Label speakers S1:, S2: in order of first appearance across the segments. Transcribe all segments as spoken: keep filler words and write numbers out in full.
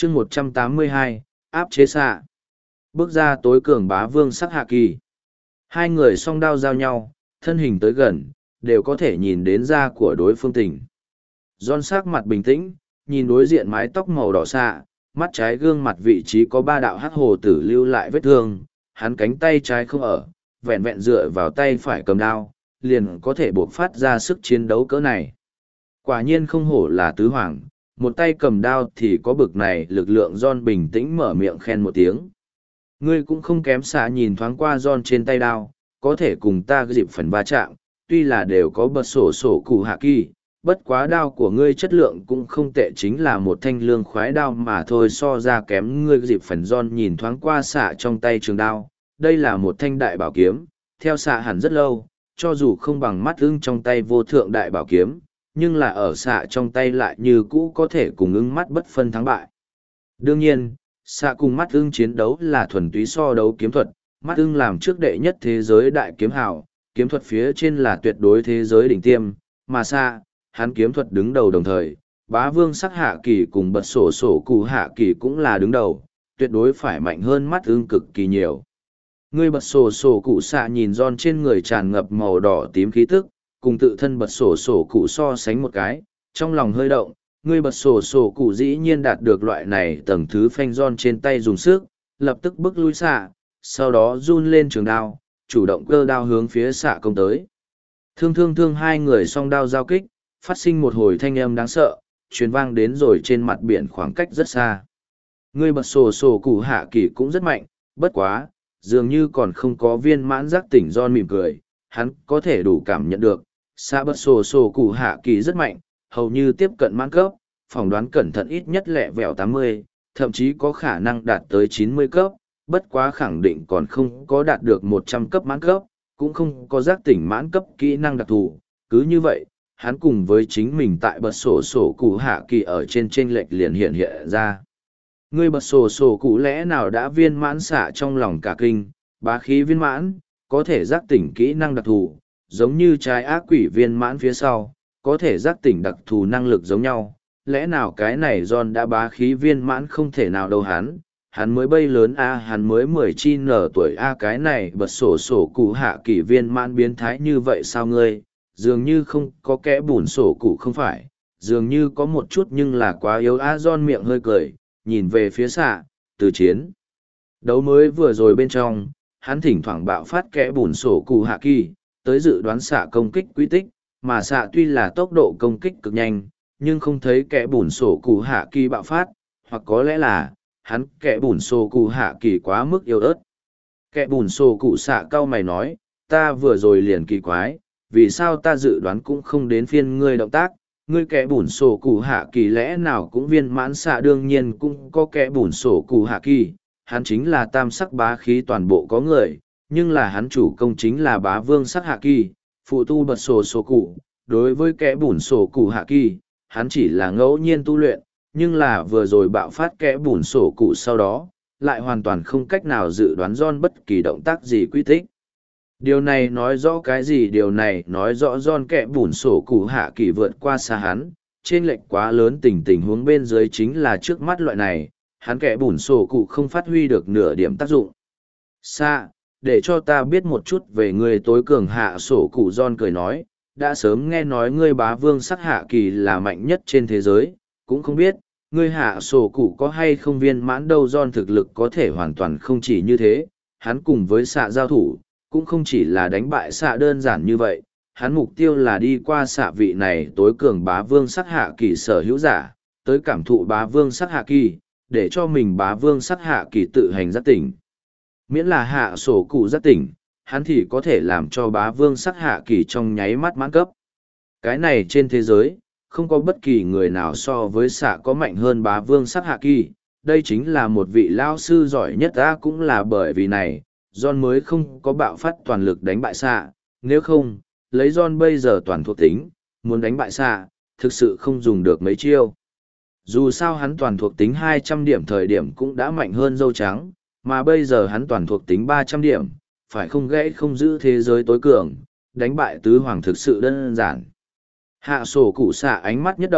S1: chương một trăm tám mươi hai, áp chế xạ. Bước ra tối cường bá vương sắc hạ kỳ. Hai người song đao giao nhau, thân hình tới gần, đều có thể nhìn đến da của đối phương tình. John sắc mặt bình tĩnh, nhìn đối diện mái tóc màu đỏ xạ, mắt trái gương mặt vị trí có ba đạo hắc hồ tử lưu lại vết thương, hắn cánh tay trái không ở, vẹn vẹn dựa vào tay phải cầm đao, liền có thể buộc phát ra sức chiến đấu cỡ này. Quả nhiên không hổ là tứ hoàng, một tay cầm đao thì có bực này lực lượng. John bình tĩnh mở miệng khen một tiếng. Ngươi cũng không kém xạ nhìn thoáng qua John trên tay đao, có thể cùng ta dịp phần va chạm, tuy là đều có bật sổ sổ cụ hạ kỳ, bất quá đao của ngươi chất lượng cũng không tệ, chính là một thanh lương khoái đao mà thôi, so ra kém ngươi dịp phần. John nhìn thoáng qua xạ trong tay trường đao, đây là một thanh đại bảo kiếm, theo xạ hẳn rất lâu, cho dù không bằng mắt ưng trong tay vô thượng đại bảo kiếm, nhưng là ở xạ trong tay lại như cũ có thể cùng ưng mắt bất phân thắng bại. Đương nhiên, xạ cùng mắt ưng chiến đấu là thuần túy so đấu kiếm thuật, mắt ưng làm trước đệ nhất thế giới đại kiếm hào, kiếm thuật phía trên là tuyệt đối thế giới đỉnh tiêm, mà xạ, hắn kiếm thuật đứng đầu đồng thời, bá vương sắc hạ kỳ cùng bật sổ sổ cụ hạ kỳ cũng là đứng đầu, tuyệt đối phải mạnh hơn mắt ưng cực kỳ nhiều. Ngươi bật sổ sổ cụ xạ nhìn John trên người tràn ngập màu đỏ tím khí tức, cùng tự thân bật sổ sổ cụ so sánh một cái, trong lòng hơi động, ngươi bật sổ sổ cụ dĩ nhiên đạt được loại này tầng thứ phanh. John trên tay dùng sức, lập tức bước lui xạ, sau đó run lên trường đao, chủ động cơ đao hướng phía xạ công tới. Thương thương thương hai người song đao giao kích, phát sinh một hồi thanh âm đáng sợ, truyền vang đến rồi trên mặt biển khoảng cách rất xa. Ngươi bật sổ sổ cụ hạ kỳ cũng rất mạnh, bất quá, dường như còn không có viên mãn giác tỉnh. John mỉm cười, hắn có thể đủ cảm nhận được, xạ bật sổ sổ cụ hạ kỳ rất mạnh, hầu như tiếp cận mãn cấp, phỏng đoán cẩn thận ít nhất lẹ vẹo tám mươi, thậm chí có khả năng đạt tới chín mươi cấp, bất quá khẳng định còn không có đạt được một trăm cấp mãn cấp, cũng không có giác tỉnh mãn cấp kỹ năng đặc thù. Cứ như vậy, hắn cùng với chính mình tại bật sổ sổ cụ hạ kỳ ở trên chênh lệch liền hiện hiện ra. Ngươi bật sổ sổ cụ lẽ nào đã viên mãn xạ trong lòng cả kinh, bá khí viên mãn, có thể giác tỉnh kỹ năng đặc thù, giống như trái ác quỷ viên mãn phía sau, có thể giác tỉnh đặc thù năng lực giống nhau. Lẽ nào cái này John đã bá khí viên mãn không thể nào đâu, hắn, hắn mới bay lớn a, hắn mới mười chi nở tuổi a, cái này bật sổ sổ cụ hạ kỳ viên mãn biến thái như vậy sao? Ngươi, dường như không có kẽ bùn sổ cụ không phải, dường như có một chút nhưng là quá yếu a. John miệng hơi cười, nhìn về phía xạ, từ chiến đấu mới vừa rồi bên trong, hắn thỉnh thoảng bạo phát kẽ bùn sổ cụ hạ kỳ, tới dự đoán xạ công kích quy tích, mà xạ tuy là tốc độ công kích cực nhanh, nhưng không thấy kẽ bùn sổ cụ hạ kỳ bạo phát, hoặc có lẽ là, hắn kẽ bùn sổ cụ hạ kỳ quá mức yếu ớt. Kẽ bùn sổ cụ xạ cau mày nói, ta vừa rồi liền kỳ quái, vì sao ta dự đoán cũng không đến phiên ngươi động tác, ngươi kẽ bùn sổ cụ hạ kỳ lẽ nào cũng viên mãn? Xạ đương nhiên cũng có kẽ bùn sổ cụ hạ kỳ, hắn chính là tam sắc bá khí toàn bộ có người, nhưng là hắn chủ công chính là bá vương sắc hạ kỳ, phụ tu bật sổ sổ cụ. Đối với kẽ bùn sổ cụ hạ kỳ, hắn chỉ là ngẫu nhiên tu luyện, nhưng là vừa rồi bạo phát kẽ bùn sổ cụ sau đó, lại hoàn toàn không cách nào dự đoán John bất kỳ động tác gì quy tích. Điều này nói rõ cái gì? Điều này nói rõ John kẽ bùn sổ cụ hạ kỳ vượt qua xa hắn, trên lệch quá lớn. Tình tình huống bên dưới chính là trước mắt loại này, hắn kẽ bùn sổ cụ không phát huy được nửa điểm tác dụng. Xa, để cho ta biết một chút về người tối cường hạ sổ cụ. John cười nói, đã sớm nghe nói ngươi bá vương sắc hạ kỳ là mạnh nhất trên thế giới, cũng không biết, ngươi hạ sổ cụ có hay không viên mãn đâu. John thực lực có thể hoàn toàn không chỉ như thế, hắn cùng với xạ giao thủ, cũng không chỉ là đánh bại xạ đơn giản như vậy, hắn mục tiêu là đi qua xạ vị này tối cường bá vương sắc hạ kỳ sở hữu giả, tới cảm thụ bá vương sắc hạ kỳ, để cho mình bá vương sắc hạ kỳ tự hành giác tỉnh. Miễn là hạ sổ cụ giác tỉnh, hắn thì có thể làm cho bá vương sắc hạ kỳ trong nháy mắt mãn cấp. Cái này trên thế giới, không có bất kỳ người nào so với xạ có mạnh hơn bá vương sắc hạ kỳ, đây chính là một vị lao sư giỏi nhất. Ta cũng là bởi vì này, John mới không có bạo phát toàn lực đánh bại xạ, nếu không, lấy John bây giờ toàn thuộc tính, muốn đánh bại xạ, thực sự không dùng được mấy chiêu. Dù sao hắn toàn thuộc tính hai trăm điểm thời điểm cũng đã mạnh hơn dâu trắng, mà bây giờ hắn toàn thuộc tính ba trăm điểm, phải không gãy không giữ thế giới tối cường, đánh bại tứ hoàng thực sự đơn giản. Hạ sổ cụ xạ ánh mắt nhất động,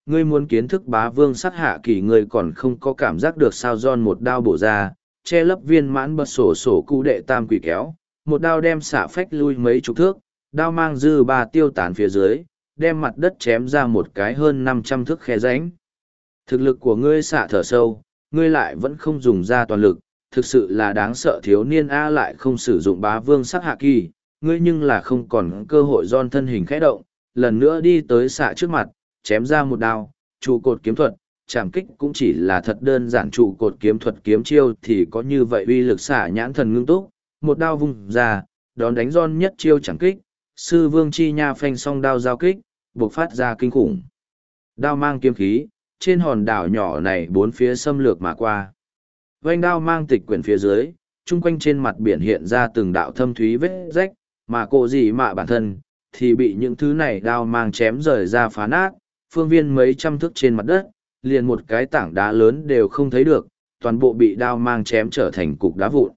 S1: Ngươi muốn kiến thức bá vương sắc hạ kỳ ngươi còn không có cảm giác được sao John một đao bổ ra, che lấp viên mãn bật sổ sổ cụ đệ tam quỷ kéo, một đao đem xạ phách lui mấy chục thước, đao mang dư ba tiêu tán phía dưới, đem mặt đất chém ra một cái hơn năm trăm thước khe rãnh. Thực lực của ngươi xạ thở sâu, ngươi lại vẫn không dùng ra toàn lực, thực sự là đáng sợ thiếu niên A lại không sử dụng bá vương sắc hạ kỳ, ngươi nhưng là không còn cơ hội John thân hình khẽ động, lần nữa đi tới xạ trước mặt, chém ra một đao, trụ cột kiếm thuật, chạm kích cũng chỉ là thật đơn giản trụ cột kiếm thuật kiếm chiêu thì có như vậy uy lực xả nhãn thần ngưng túc, một đao vung ra, đón đánh John nhất chiêu chạm kích, sư vương chi nha phanh song đao giao kích, buộc phát ra kinh khủng. Đao mang kiếm khí, trên hòn đảo nhỏ này bốn phía xâm lược mà qua. Vành đao mang tịch quyển phía dưới, chung quanh trên mặt biển hiện ra từng đạo thâm thúy vết rách, mà cô gì mạ bản thân, thì bị những thứ này đao mang chém rời ra phá nát, phương viên mấy trăm thước trên mặt đất, liền một cái tảng đá lớn đều không thấy được, toàn bộ bị đao mang chém trở thành cục đá vụn.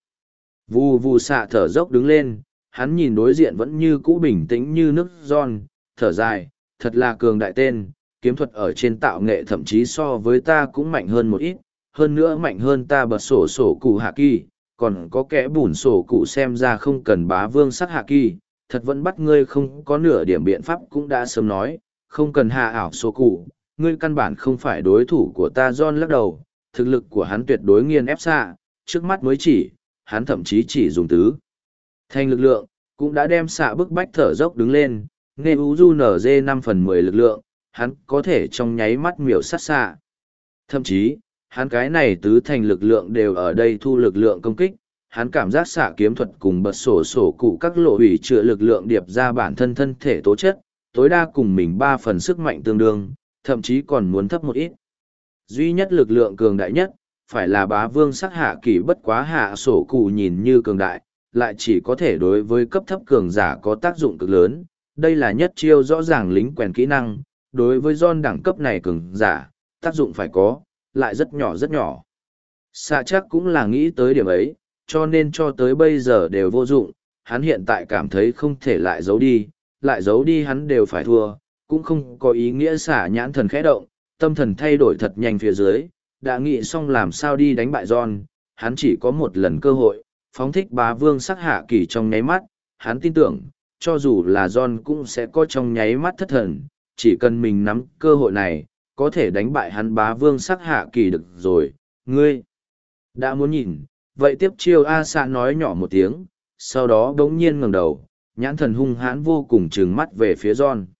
S1: Vù vù xạ thở dốc đứng lên, hắn nhìn đối diện vẫn như cũ bình tĩnh như nước giòn, thở dài, thật là cường đại tên, kiếm thuật ở trên tạo nghệ thậm chí so với ta cũng mạnh hơn một ít, hơn nữa mạnh hơn ta bật sổ sổ cụ hạ kỳ, còn có kẻ bùn sổ cụ xem ra không cần bá vương sắc hạ kỳ, thật vẫn bắt ngươi không có nửa điểm biện pháp cũng đã sớm nói, không cần hạ ảo sổ cụ, ngươi căn bản không phải đối thủ của ta John lắc đầu, thực lực của hắn tuyệt đối nghiền ép xạ, trước mắt mới chỉ, hắn thậm chí chỉ dùng tứ. Thành lực lượng, cũng đã đem xạ bức bách thở dốc đứng lên, nghe ú du nở dê năm phần mười lực lượng, hắn có thể trong nháy mắt miểu sát xạ. Thậm chí, hắn cái này tứ thành lực lượng đều ở đây thu lực lượng công kích, hắn cảm giác xạ kiếm thuật cùng bật sổ sổ cụ các lộ hủy chữa lực lượng điệp ra bản thân thân thể tố chất, tối đa cùng mình ba phần sức mạnh tương đương, thậm chí còn muốn thấp một ít. Duy nhất lực lượng cường đại nhất, phải là bá vương sắc hạ kỳ bất quá hạ sổ cụ nhìn như cường đại, lại chỉ có thể đối với cấp thấp cường giả có tác dụng cực lớn. Đây là nhất chiêu rõ ràng lính quèn kỹ năng, đối với John đẳng cấp này cường giả, tác dụng phải có, lại rất nhỏ rất nhỏ. Xạ chắc cũng là nghĩ tới điểm ấy, cho nên cho tới bây giờ đều vô dụng, hắn hiện tại cảm thấy không thể lại giấu đi, lại giấu đi hắn đều phải thua, cũng không có ý nghĩa xả nhãn thần khẽ động, tâm thần thay đổi thật nhanh phía dưới, đã nghĩ xong làm sao đi đánh bại John, hắn chỉ có một lần cơ hội, phóng thích bá vương sắc hạ kỳ trong nháy mắt, hắn tin tưởng, cho dù là John cũng sẽ có trong nháy mắt thất thần, chỉ cần mình nắm cơ hội này, có thể đánh bại hắn bá vương sắc hạ kỳ được rồi, ngươi đã muốn nhìn, vậy tiếp chiêu A Sạ nói nhỏ một tiếng, sau đó đống nhiên ngẩng đầu, nhãn thần hung hãn vô cùng trừng mắt về phía John.